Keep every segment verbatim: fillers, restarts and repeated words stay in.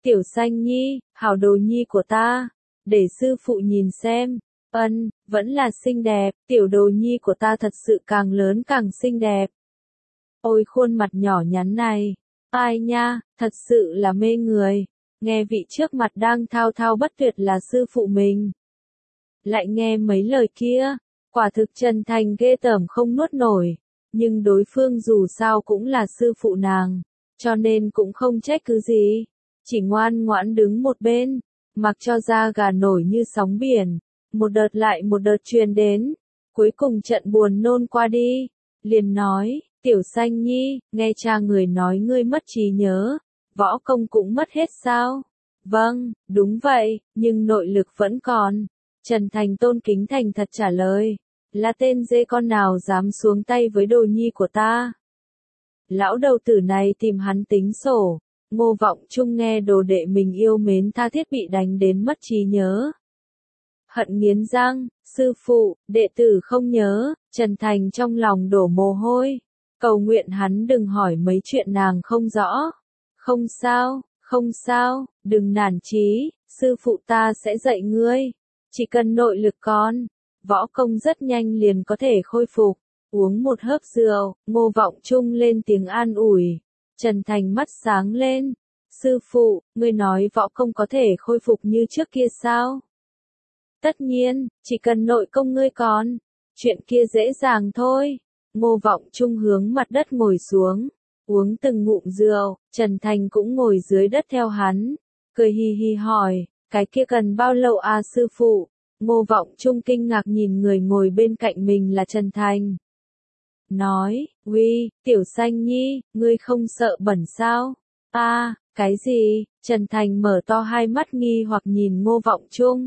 Tiểu Xanh Nhi, hảo đồ nhi của ta, để sư phụ nhìn xem. Ân, vẫn là xinh đẹp, tiểu đồ nhi của ta thật sự càng lớn càng xinh đẹp. Ôi khuôn mặt nhỏ nhắn này, ai nha, thật sự là mê người. Nghe vị trước mặt đang thao thao bất tuyệt là sư phụ mình. Lại nghe mấy lời kia, quả thực Trần Thành ghê tởm không nuốt nổi. Nhưng đối phương dù sao cũng là sư phụ nàng, cho nên cũng không trách cứ gì. Chỉ ngoan ngoãn đứng một bên, mặc cho da gà nổi như sóng biển. Một đợt lại một đợt truyền đến, cuối cùng trận buồn nôn qua đi, liền nói, Tiểu Xanh Nhi, nghe cha người nói ngươi mất trí nhớ, võ công cũng mất hết sao? Vâng, đúng vậy, nhưng nội lực vẫn còn. Trần Thành tôn kính thành thật trả lời, là tên dê con nào dám xuống tay với đồ nhi của ta? Lão đầu tử này tìm hắn tính sổ. Ngô Vọng Trung nghe đồ đệ mình yêu mến tha thiết bị đánh đến mất trí nhớ. Hận nghiến răng, sư phụ, đệ tử không nhớ. Trần Thành trong lòng đổ mồ hôi, cầu nguyện hắn đừng hỏi mấy chuyện nàng không rõ. Không sao, không sao, đừng nản chí, sư phụ ta sẽ dạy ngươi. Chỉ cần nội lực còn, võ công rất nhanh liền có thể khôi phục. Uống một hớp rượu, Ngô Vọng Trung lên tiếng an ủi. Trần Thành mắt sáng lên, sư phụ, ngươi nói võ công có thể khôi phục như trước kia sao? Tất nhiên, chỉ cần nội công ngươi còn, chuyện kia dễ dàng thôi. Ngô Vọng Trung hướng mặt đất ngồi xuống, uống từng ngụm rượu, Trần Thành cũng ngồi dưới đất theo hắn, cười hì hì hỏi, cái kia cần bao lâu à sư phụ? Ngô Vọng Trung kinh ngạc nhìn người ngồi bên cạnh mình là Trần Thành. Nói, uy, Tiểu Xanh Nhi, ngươi không sợ bẩn sao? À, cái gì? Trần Thành mở to hai mắt nghi hoặc nhìn Ngô Vọng Trung.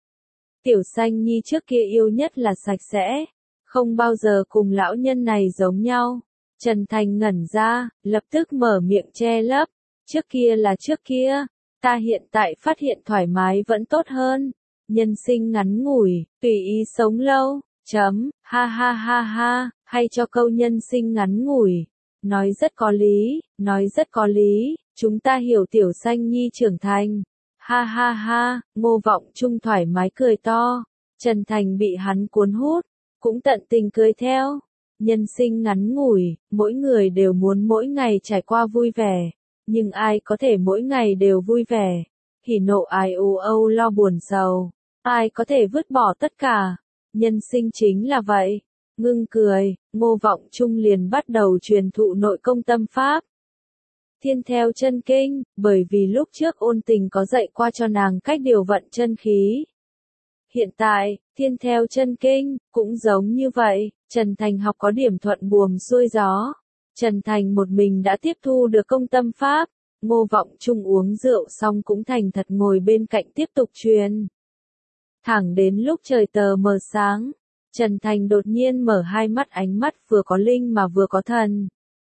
Tiểu Xanh Nhi trước kia yêu nhất là sạch sẽ, không bao giờ cùng lão nhân này giống nhau. Trần Thành ngẩn ra, lập tức mở miệng che lấp, trước kia là trước kia, ta hiện tại phát hiện thoải mái vẫn tốt hơn, nhân sinh ngắn ngủi, tùy ý sống lâu, chấm, ha ha ha ha, hay cho câu nhân sinh ngắn ngủi, nói rất có lý, nói rất có lý, chúng ta hiểu Tiểu Xanh Nhi trưởng thành. Ha ha ha, Ngô Vọng Trung thoải mái cười to, Trần Thành bị hắn cuốn hút, cũng tận tình cười theo. Nhân sinh ngắn ngủi, mỗi người đều muốn mỗi ngày trải qua vui vẻ, nhưng ai có thể mỗi ngày đều vui vẻ? Hỉ nộ ai u âu lo buồn sầu, ai có thể vứt bỏ tất cả? Nhân sinh chính là vậy. Ngưng cười, Ngô Vọng Trung liền bắt đầu truyền thụ nội công tâm pháp. Thiên theo chân kinh, bởi vì lúc trước Ôn Tình có dạy qua cho nàng cách điều vận chân khí. Hiện tại, thiên theo chân kinh, cũng giống như vậy, Trần Thành học có điểm thuận buồm xuôi gió. Trần Thành một mình đã tiếp thu được công tâm pháp, Ngô Vọng Trung uống rượu xong cũng thành thật ngồi bên cạnh tiếp tục truyền. Thẳng đến lúc trời tờ mờ sáng, Trần Thành đột nhiên mở hai mắt, ánh mắt vừa có linh mà vừa có thần.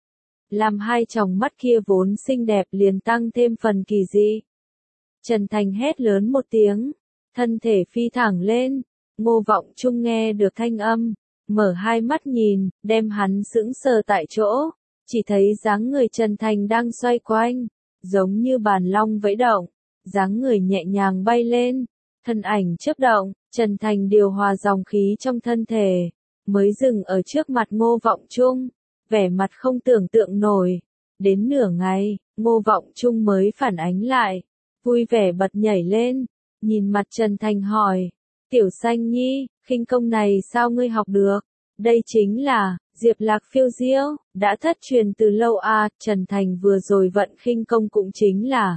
Làm hai tròng mắt kia vốn xinh đẹp liền tăng thêm phần kỳ dị. Trần Thành hét lớn một tiếng, thân thể phi thẳng lên, Ngô Vọng Trung nghe được thanh âm, mở hai mắt nhìn, đem hắn sững sờ tại chỗ, chỉ thấy dáng người Trần Thành đang xoay quanh, giống như bàn long vẫy động, dáng người nhẹ nhàng bay lên, thân ảnh chớp động, Trần Thành điều hòa dòng khí trong thân thể, mới dừng ở trước mặt Ngô Vọng Trung, vẻ mặt không tưởng tượng nổi. Đến nửa ngày, Ngô Vọng Trung mới phản ánh lại, vui vẻ bật nhảy lên, nhìn mặt Trần Thành hỏi, Tiểu Xanh Nhi, khinh công này sao ngươi học được? Đây chính là Diệp Lạc phiêu diêu, đã thất truyền từ lâu à? Trần Thành vừa rồi vận khinh công cũng chính là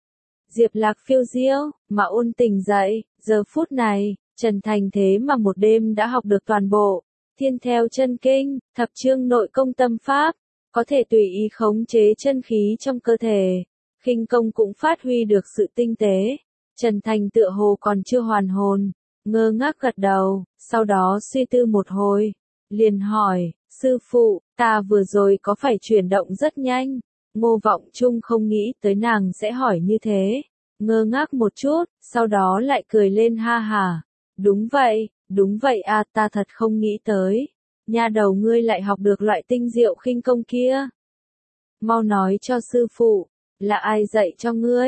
Diệp Lạc phiêu diêu, mà Ôn Tình dạy, giờ phút này, Trần Thành thế mà một đêm đã học được toàn bộ. Thiên theo chân kinh, thập chương nội công tâm pháp, có thể tùy ý khống chế chân khí trong cơ thể. Khinh công cũng phát huy được sự tinh tế. Trần Thành tựa hồ còn chưa hoàn hồn, ngơ ngác gật đầu, sau đó suy tư một hồi, liền hỏi, sư phụ, ta vừa rồi có phải chuyển động rất nhanh? Ngô Vọng Trung không nghĩ tới nàng sẽ hỏi như thế, ngơ ngác một chút, sau đó lại cười lên ha hà. Đúng vậy, đúng vậy à, ta thật không nghĩ tới. Nha đầu ngươi lại học được loại tinh diệu khinh công kia. Mau nói cho sư phụ, là ai dạy cho ngươi?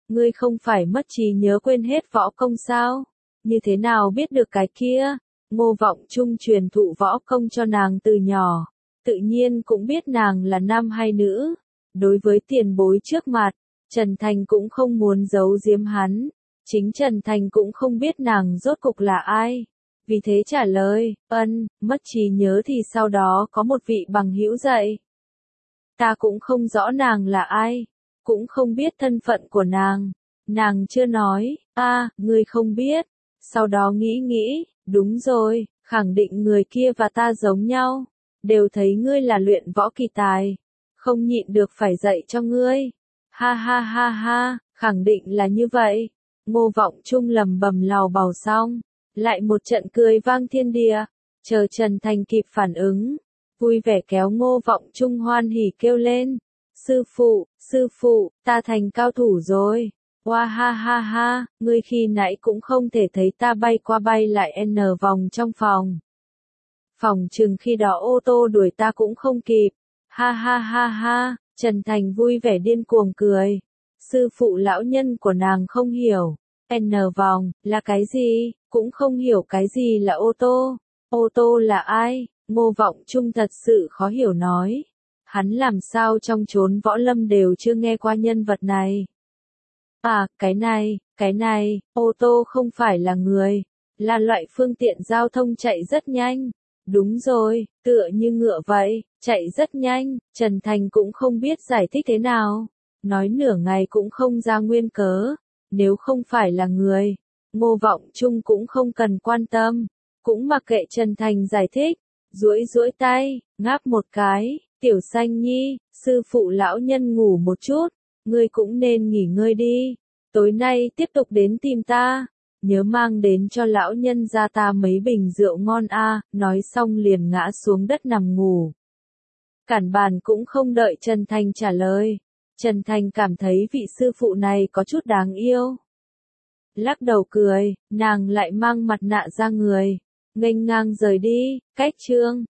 ngươi không phải mất trí nhớ quên hết võ công sao? Như thế nào biết được cái kia? Ngô Vọng Trung truyền thụ võ công cho nàng từ nhỏ, tự nhiên cũng biết nàng là nam hay nữ. Đối với tiền bối trước mặt, Trần Thành cũng không muốn giấu giếm hắn. Chính Trần Thành cũng không biết nàng rốt cục là ai. Vì thế trả lời, ân, mất trí nhớ thì sau đó có một vị bằng hữu dạy. Ta cũng không rõ nàng là ai, cũng không biết thân phận của nàng. Nàng chưa nói, a, ngươi không biết. Sau đó nghĩ nghĩ, đúng rồi, khẳng định người kia và ta giống nhau. Đều thấy ngươi là luyện võ kỳ tài. Không nhịn được phải dạy cho ngươi. Ha ha ha ha, khẳng định là như vậy. Ngô Vọng Trung lầm bầm lào bào xong. Lại một trận cười vang thiên địa. Chờ Trần Thành kịp phản ứng. Vui vẻ kéo Ngô Vọng Trung hoan hỉ kêu lên. Sư phụ, sư phụ, ta thành cao thủ rồi. Hoa ha ha ha, ngươi khi nãy cũng không thể thấy ta bay qua bay lại n vòng trong phòng. Phòng chừng khi đó ô tô đuổi ta cũng không kịp. Ha ha ha ha, Trần Thành vui vẻ điên cuồng cười. Sư phụ lão nhân của nàng không hiểu. N vòng, là cái gì? Cũng không hiểu cái gì là ô tô. Ô tô là ai? Ngô Vọng Trung thật sự khó hiểu nói. Hắn làm sao trong chốn võ lâm đều chưa nghe qua nhân vật này. À, cái này, cái này, ô tô không phải là người, là loại phương tiện giao thông chạy rất nhanh. Đúng rồi, tựa như ngựa vậy, chạy rất nhanh. Trần Thành cũng không biết giải thích thế nào. Nói nửa ngày cũng không ra nguyên cớ. Nếu không phải là người, Ngô Vọng Trung cũng không cần quan tâm. Cũng mặc kệ Trần Thành giải thích. Duỗi duỗi tay, ngáp một cái, Tiểu Xanh Nhi, sư phụ lão nhân ngủ một chút, ngươi cũng nên nghỉ ngơi đi, tối nay tiếp tục đến tìm ta, nhớ mang đến cho lão nhân gia ta mấy bình rượu ngon a. Nói xong liền ngã xuống đất nằm ngủ. Cản bàn cũng không đợi Trần Thành trả lời, Trần Thành cảm thấy vị sư phụ này có chút đáng yêu. Lắc đầu cười, nàng lại mang mặt nạ ra người, nghênh ngang rời đi, cách chương